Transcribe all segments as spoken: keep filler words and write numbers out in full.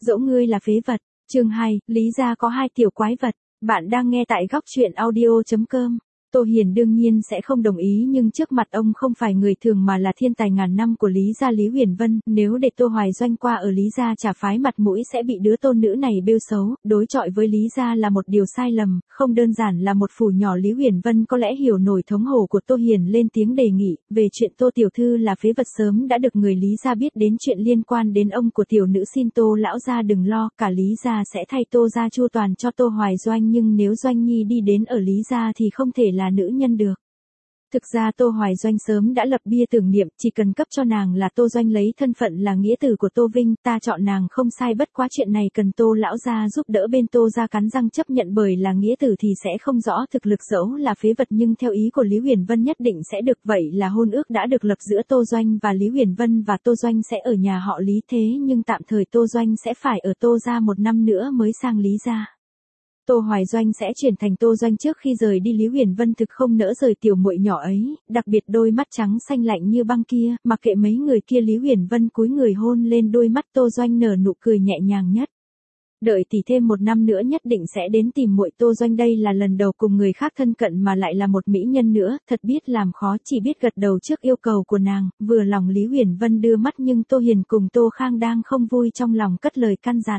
Dẫu ngươi là phế vật. Chương hai, Lý gia có hai tiểu quái vật. Bạn đang nghe tại góc truyện audio chấm com. Tô Hiền đương nhiên sẽ không đồng ý, nhưng trước mặt ông không phải người thường mà là thiên tài ngàn năm của Lý gia Lý Huyền Vân, nếu để Tô Hoài Doanh qua ở Lý gia trả phái mặt mũi sẽ bị đứa tôn nữ này bêu xấu, đối chọi với Lý gia là một điều sai lầm, không đơn giản là một phủ nhỏ. Lý Huyền Vân có lẽ hiểu nổi thống hổ của Tô Hiền, lên tiếng đề nghị, về chuyện Tô tiểu thư là phế vật sớm đã được người Lý gia biết đến, chuyện liên quan đến ông của tiểu nữ xin Tô lão gia đừng lo, cả Lý gia sẽ thay Tô gia chu toàn cho Tô Hoài Doanh, nhưng nếu Doanh Nhi đi đến ở Lý gia thì không thể là nữ nhân được. Thực ra Tô Hoài Doanh sớm đã lập bia tưởng niệm, chỉ cần cấp cho nàng là Tô Doanh lấy thân phận là nghĩa tử của Tô Vinh, ta chọn nàng không sai, bất quá chuyện này cần Tô lão gia giúp đỡ. Bên Tô gia cắn răng chấp nhận, bởi là nghĩa tử thì sẽ không rõ thực lực, dẫu là phế vật nhưng theo ý của Lý Huyền Vân nhất định sẽ được. Vậy là hôn ước đã được lập giữa Tô Doanh và Lý Huyền Vân, và Tô Doanh sẽ ở nhà họ Lý, thế nhưng tạm thời Tô Doanh sẽ phải ở Tô gia một năm nữa mới sang Lý gia. Tô Hoài Doanh sẽ chuyển thành Tô Doanh. Trước khi rời đi, Lý Huyền Vân thực không nỡ rời tiểu muội nhỏ ấy, đặc biệt đôi mắt trắng xanh lạnh như băng kia, mặc kệ mấy người kia, Lý Huyền Vân cúi người hôn lên đôi mắt Tô Doanh, nở nụ cười nhẹ nhàng nhất. Đợi tỷ thêm một năm nữa nhất định sẽ đến tìm muội. Tô Doanh đây là lần đầu cùng người khác thân cận mà lại là một mỹ nhân nữa, thật biết làm khó, chỉ biết gật đầu trước yêu cầu của nàng. Vừa lòng Lý Huyền Vân đưa mắt, nhưng Tô Hiền cùng Tô Khang đang không vui trong lòng, cất lời căn dặn.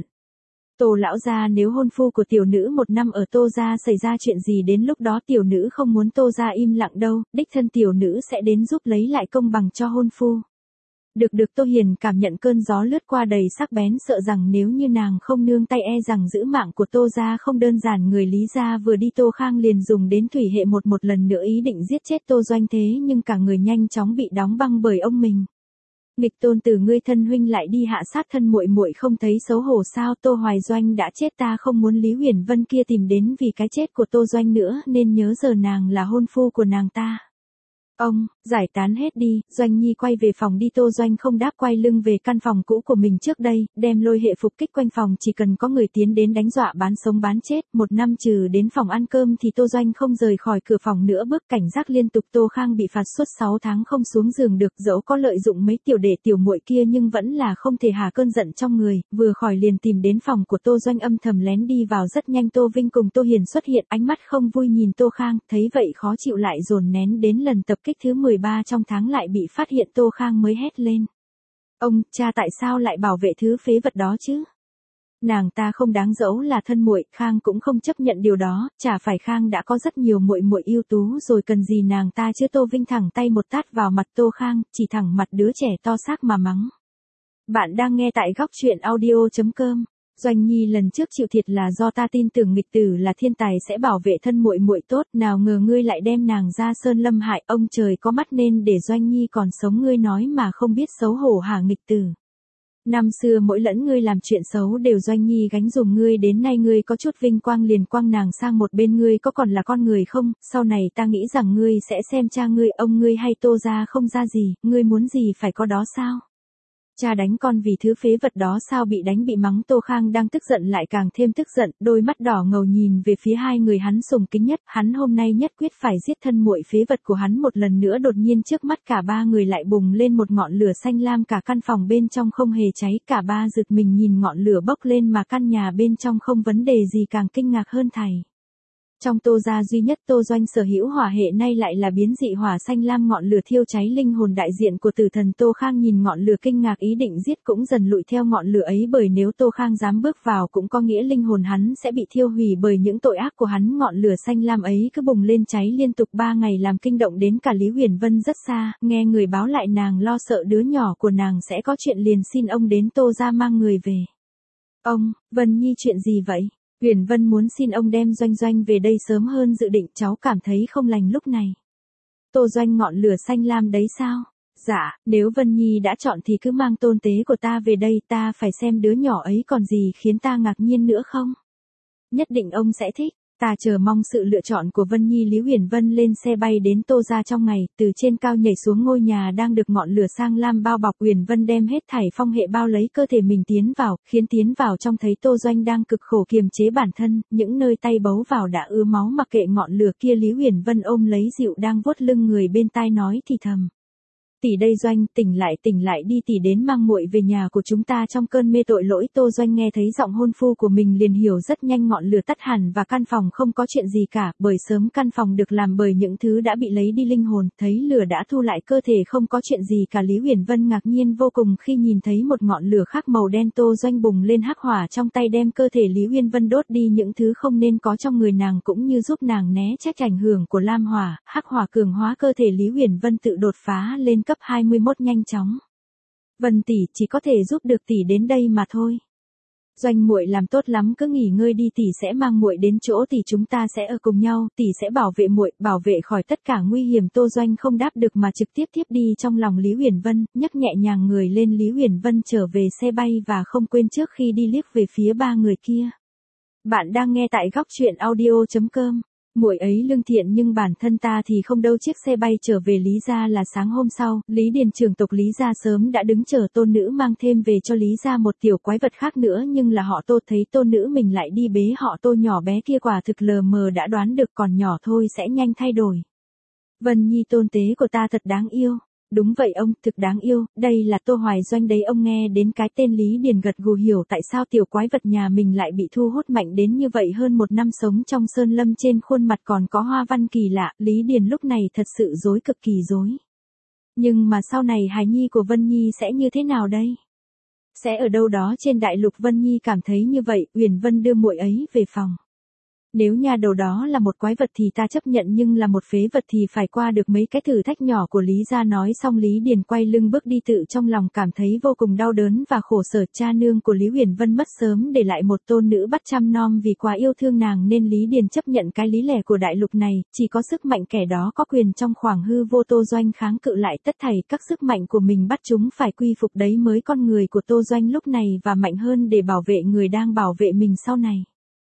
Tô lão gia, nếu hôn phu của tiểu nữ một năm ở Tô gia xảy ra chuyện gì, đến lúc đó tiểu nữ không muốn Tô gia im lặng đâu, đích thân tiểu nữ sẽ đến giúp lấy lại công bằng cho hôn phu. Được được. Tô Hiền cảm nhận cơn gió lướt qua đầy sắc bén, sợ rằng nếu như nàng không nương tay e rằng giữ mạng của Tô gia không đơn giản. Người Lý gia vừa đi, Tô Khang liền dùng đến thủy hệ một một lần nữa ý định giết chết Tô Doanh, thế nhưng cả người nhanh chóng bị đóng băng bởi ông mình. Nghịch tôn tử, ngươi thân huynh lại đi hạ sát thân muội muội, không thấy xấu hổ sao? Tô Hoài Doanh đã chết, ta không muốn Lý Huyền Vân kia tìm đến vì cái chết của Tô Doanh nữa, nên nhớ giờ nàng là hôn phu của nàng ta. Ông, giải tán hết đi. Doanh Nhi quay về phòng đi. Tô Doanh không đáp, quay lưng về căn phòng cũ của mình trước đây, đem lôi hệ phục kích quanh phòng, chỉ cần có người tiến đến đánh dọa bán sống bán chết. Một năm trừ đến phòng ăn cơm thì Tô Doanh không rời khỏi cửa phòng nữa, bước cảnh giác liên tục. Tô Khang bị phạt suốt sáu tháng không xuống giường được, dẫu có lợi dụng mấy tiểu đệ tiểu muội kia nhưng vẫn là không thể hà cơn giận trong người, vừa khỏi liền tìm đến phòng của Tô Doanh, âm thầm lén đi vào. Rất nhanh Tô Vinh cùng Tô Hiền xuất hiện, ánh mắt không vui nhìn Tô Khang, thấy vậy khó chịu lại dồn nén. Đến lần tập kích thứ mười ba trong tháng lại bị phát hiện, Tô Khang mới hét lên. Ông, cha tại sao lại bảo vệ thứ phế vật đó chứ? Nàng ta không đáng, dẫu là thân muội, Khang cũng không chấp nhận điều đó, chả phải Khang đã có rất nhiều muội muội ưu tú rồi, cần gì nàng ta chứ? Tô Vinh thẳng tay một tát vào mặt Tô Khang, chỉ thẳng mặt đứa trẻ to xác mà mắng. Bạn đang nghe tại góc truyện audio chấm com. Doanh Nhi lần trước chịu thiệt là do ta tin tưởng nghịch tử là thiên tài sẽ bảo vệ thân muội muội tốt, nào ngờ ngươi lại đem nàng ra sơn lâm hại. Ông trời có mắt nên để Doanh Nhi còn sống, ngươi nói mà không biết xấu hổ hả nghịch tử? Năm xưa mỗi lẫn ngươi làm chuyện xấu đều Doanh Nhi gánh dùm ngươi, đến nay ngươi có chút vinh quang liền quăng nàng sang một bên, ngươi có còn là con người không? Sau này ta nghĩ rằng ngươi sẽ xem cha ngươi, ông ngươi hay Tô gia không ra gì, ngươi muốn gì phải có đó sao? Cha đánh con vì thứ phế vật đó sao? Bị đánh bị mắng, Tô Khang đang tức giận lại càng thêm tức giận, đôi mắt đỏ ngầu nhìn về phía hai người hắn sùng kính nhất, hắn hôm nay nhất quyết phải giết thân muội phế vật của hắn một lần nữa. Đột nhiên trước mắt cả ba người lại bùng lên một ngọn lửa xanh lam, cả căn phòng bên trong không hề cháy, cả ba giật mình nhìn ngọn lửa bốc lên mà căn nhà bên trong không vấn đề gì, càng kinh ngạc hơn thầy. Trong Tô gia duy nhất Tô Doanh sở hữu hỏa hệ nay lại là biến dị hỏa xanh lam, ngọn lửa thiêu cháy linh hồn đại diện của tử thần. Tô Khang nhìn ngọn lửa kinh ngạc, ý định giết cũng dần lụi theo ngọn lửa ấy, bởi nếu Tô Khang dám bước vào cũng có nghĩa linh hồn hắn sẽ bị thiêu hủy bởi những tội ác của hắn. Ngọn lửa xanh lam ấy cứ bùng lên cháy liên tục ba ngày, làm kinh động đến cả Lý Huyền Vân rất xa, nghe người báo lại nàng lo sợ đứa nhỏ của nàng sẽ có chuyện, liền xin ông đến Tô gia mang người về. Ông, Vân Nhi chuyện gì vậy? Huyền Vân muốn xin ông đem Doanh Doanh về đây sớm hơn dự định, cháu cảm thấy không lành lúc này. Tô Doanh, ngọn lửa xanh lam đấy sao? Dạ, nếu Vân Nhi đã chọn thì cứ mang tôn tế của ta về đây, ta phải xem đứa nhỏ ấy còn gì khiến ta ngạc nhiên nữa không? Nhất định ông sẽ thích. Ta chờ mong sự lựa chọn của Vân Nhi. Lý Huyền Vân lên xe bay đến Tô gia trong ngày, từ trên cao nhảy xuống ngôi nhà đang được ngọn lửa sang lam bao bọc. Huyền Vân đem hết thảy phong hệ bao lấy cơ thể mình tiến vào, khiến tiến vào trong thấy Tô Doanh đang cực khổ kiềm chế bản thân, những nơi tay bấu vào đã ứa máu. Mặc kệ ngọn lửa kia, Lý Huyền Vân ôm lấy dịu đang vuốt lưng người bên tai nói thì thầm. Tỷ đây Doanh, tỉnh lại tỉnh lại đi, tỷ đến mang muội về nhà của chúng ta trong cơn mê tội lỗi. Tô Doanh nghe thấy giọng hôn phu của mình liền hiểu rất nhanh ngọn lửa tắt hẳn và căn phòng không có chuyện gì cả, bởi sớm căn phòng được làm bởi những thứ đã bị lấy đi linh hồn, thấy lửa đã thu lại cơ thể không có chuyện gì cả. Lý Uyển Vân ngạc nhiên vô cùng khi nhìn thấy một ngọn lửa khác màu đen. Tô Doanh bùng lên hắc hỏa trong tay đem cơ thể Lý Uyển Vân đốt đi những thứ không nên có trong người nàng cũng như giúp nàng né tránh ảnh hưởng của lam hỏa, hắc hỏa cường hóa cơ thể Lý Uyển Vân tự đột phá lên cấp hai mươi mốt nhanh chóng. Vân tỷ, chỉ có thể giúp được tỷ đến đây mà thôi. Doanh muội làm tốt lắm, cứ nghỉ ngơi đi, tỷ sẽ mang muội đến chỗ tỷ, chúng ta sẽ ở cùng nhau, tỷ sẽ bảo vệ muội, bảo vệ khỏi tất cả nguy hiểm. Tô Doanh không đáp được mà trực tiếp tiếp đi trong lòng Lý Uyển Vân, nhấc nhẹ nhàng người lên. Lý Uyển Vân trở về xe bay và không quên trước khi đi liếc về phía ba người kia. Bạn đang nghe tại góc truyện audio chấm com. Muội ấy lương thiện nhưng bản thân ta thì không đâu. Chiếc xe bay trở về Lý gia là sáng hôm sau, Lý Điền trưởng tộc Lý gia sớm đã đứng chờ tôn nữ mang thêm về cho Lý gia một tiểu quái vật khác nữa, nhưng là họ Tô thấy tôn nữ mình lại đi bế họ Tô nhỏ bé kia quả thực lờ mờ đã đoán được còn nhỏ thôi sẽ nhanh thay đổi. Vân Nhi tôn tế của ta thật đáng yêu. Đúng vậy ông, thực đáng yêu, đây là Tô Hoài Doanh đấy. Ông nghe đến cái tên Lý Điền gật gù hiểu tại sao tiểu quái vật nhà mình lại bị thu hút mạnh đến như vậy. Hơn một năm sống trong sơn lâm trên khuôn mặt còn có hoa văn kỳ lạ, Lý Điền lúc này thật sự rối, cực kỳ rối. Nhưng mà sau này hài nhi của Vân Nhi sẽ như thế nào đây? Sẽ ở đâu đó trên đại lục? Vân Nhi cảm thấy như vậy. Uyển Vân đưa muội ấy về phòng. Nếu nhà đầu đó là một quái vật thì ta chấp nhận, nhưng là một phế vật thì phải qua được mấy cái thử thách nhỏ của Lý gia. Nói xong Lý Điền quay lưng bước đi, tự trong lòng cảm thấy vô cùng đau đớn và khổ sở. Cha nương của Lý Uyển Vân mất sớm để lại một tôn nữ bắt chăm nom, vì quá yêu thương nàng nên Lý Điền chấp nhận cái lý lẽ của đại lục này, chỉ có sức mạnh kẻ đó có quyền trong khoảng hư vô. Tô Doanh kháng cự lại tất thảy các sức mạnh của mình, bắt chúng phải quy phục, đấy mới con người của Tô Doanh lúc này, và mạnh hơn để bảo vệ người đang bảo vệ mình sau này.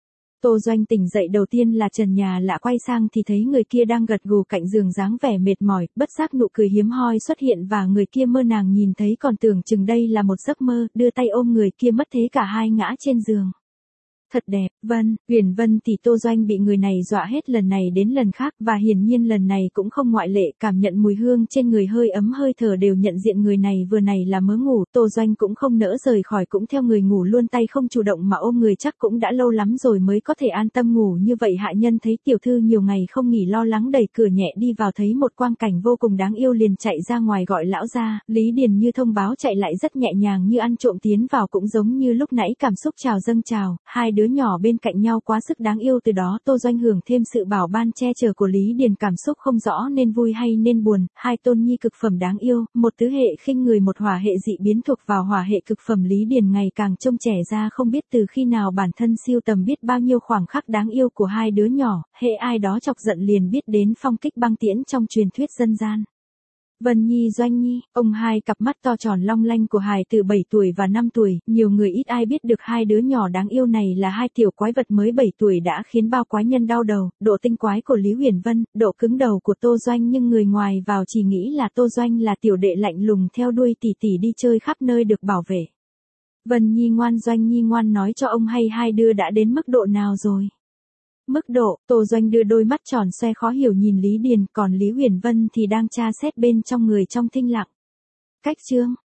Tô Doanh tỉnh dậy đầu tiên là trần nhà lạ, quay sang thì thấy người kia đang gật gù cạnh giường dáng vẻ mệt mỏi, bất giác nụ cười hiếm hoi xuất hiện và người kia mơ nàng nhìn thấy còn tưởng chừng đây là một giấc mơ, đưa tay ôm người kia mất thế cả hai ngã trên giường. Thật đẹp, Vân, Uyển Vân thì Tô Doanh bị người này dọa hết lần này đến lần khác, và hiển nhiên lần này cũng không ngoại lệ. Cảm nhận mùi hương trên người, hơi ấm hơi thở đều nhận diện người này vừa này là mớ ngủ. Tô Doanh cũng không nỡ rời khỏi, cũng theo người ngủ luôn, tay không chủ động mà ôm người, chắc cũng đã lâu lắm rồi mới có thể an tâm ngủ như vậy. Hạ nhân thấy tiểu thư nhiều ngày không nghỉ lo lắng đẩy cửa nhẹ đi vào, thấy một quang cảnh vô cùng đáng yêu liền chạy ra ngoài gọi lão ra. Lý Điền như thông báo chạy lại rất nhẹ nhàng như ăn trộm tiến vào, cũng giống như lúc nãy cảm xúc trào dâng trào, hai đứa nhỏ bên cạnh nhau quá sức đáng yêu. Từ đó Tô Doanh hưởng thêm sự bảo ban che chở của Lý Điền, cảm xúc không rõ nên vui hay nên buồn, hai tôn nhi cực phẩm đáng yêu, một tứ hệ khinh người, một hỏa hệ dị biến thuộc vào hỏa hệ cực phẩm. Lý Điền ngày càng trông trẻ ra, không biết từ khi nào bản thân siêu tầm biết bao nhiêu khoảng khắc đáng yêu của hai đứa nhỏ, hệ ai đó chọc giận liền biết đến phong kích băng tiễn trong truyền thuyết dân gian. Vân Nhi, Doanh Nhi, ông hai cặp mắt to tròn long lanh của hài từ bảy tuổi và năm tuổi, nhiều người ít ai biết được hai đứa nhỏ đáng yêu này là hai tiểu quái vật mới bảy tuổi đã khiến bao quái nhân đau đầu. Độ tinh quái của Lý Uyển Vân, độ cứng đầu của Tô Doanh, nhưng người ngoài vào chỉ nghĩ là Tô Doanh là tiểu đệ lạnh lùng theo đuôi tỷ tỷ đi chơi khắp nơi được bảo vệ. Vân Nhi ngoan, Doanh Nhi ngoan, nói cho ông hay hai đứa đã đến mức độ nào rồi? Mức độ? Tô Doanh đưa đôi mắt tròn xoe khó hiểu nhìn Lý Điền, còn Lý Uyển Vân thì đang tra xét bên trong người trong thinh lặng. Cách chương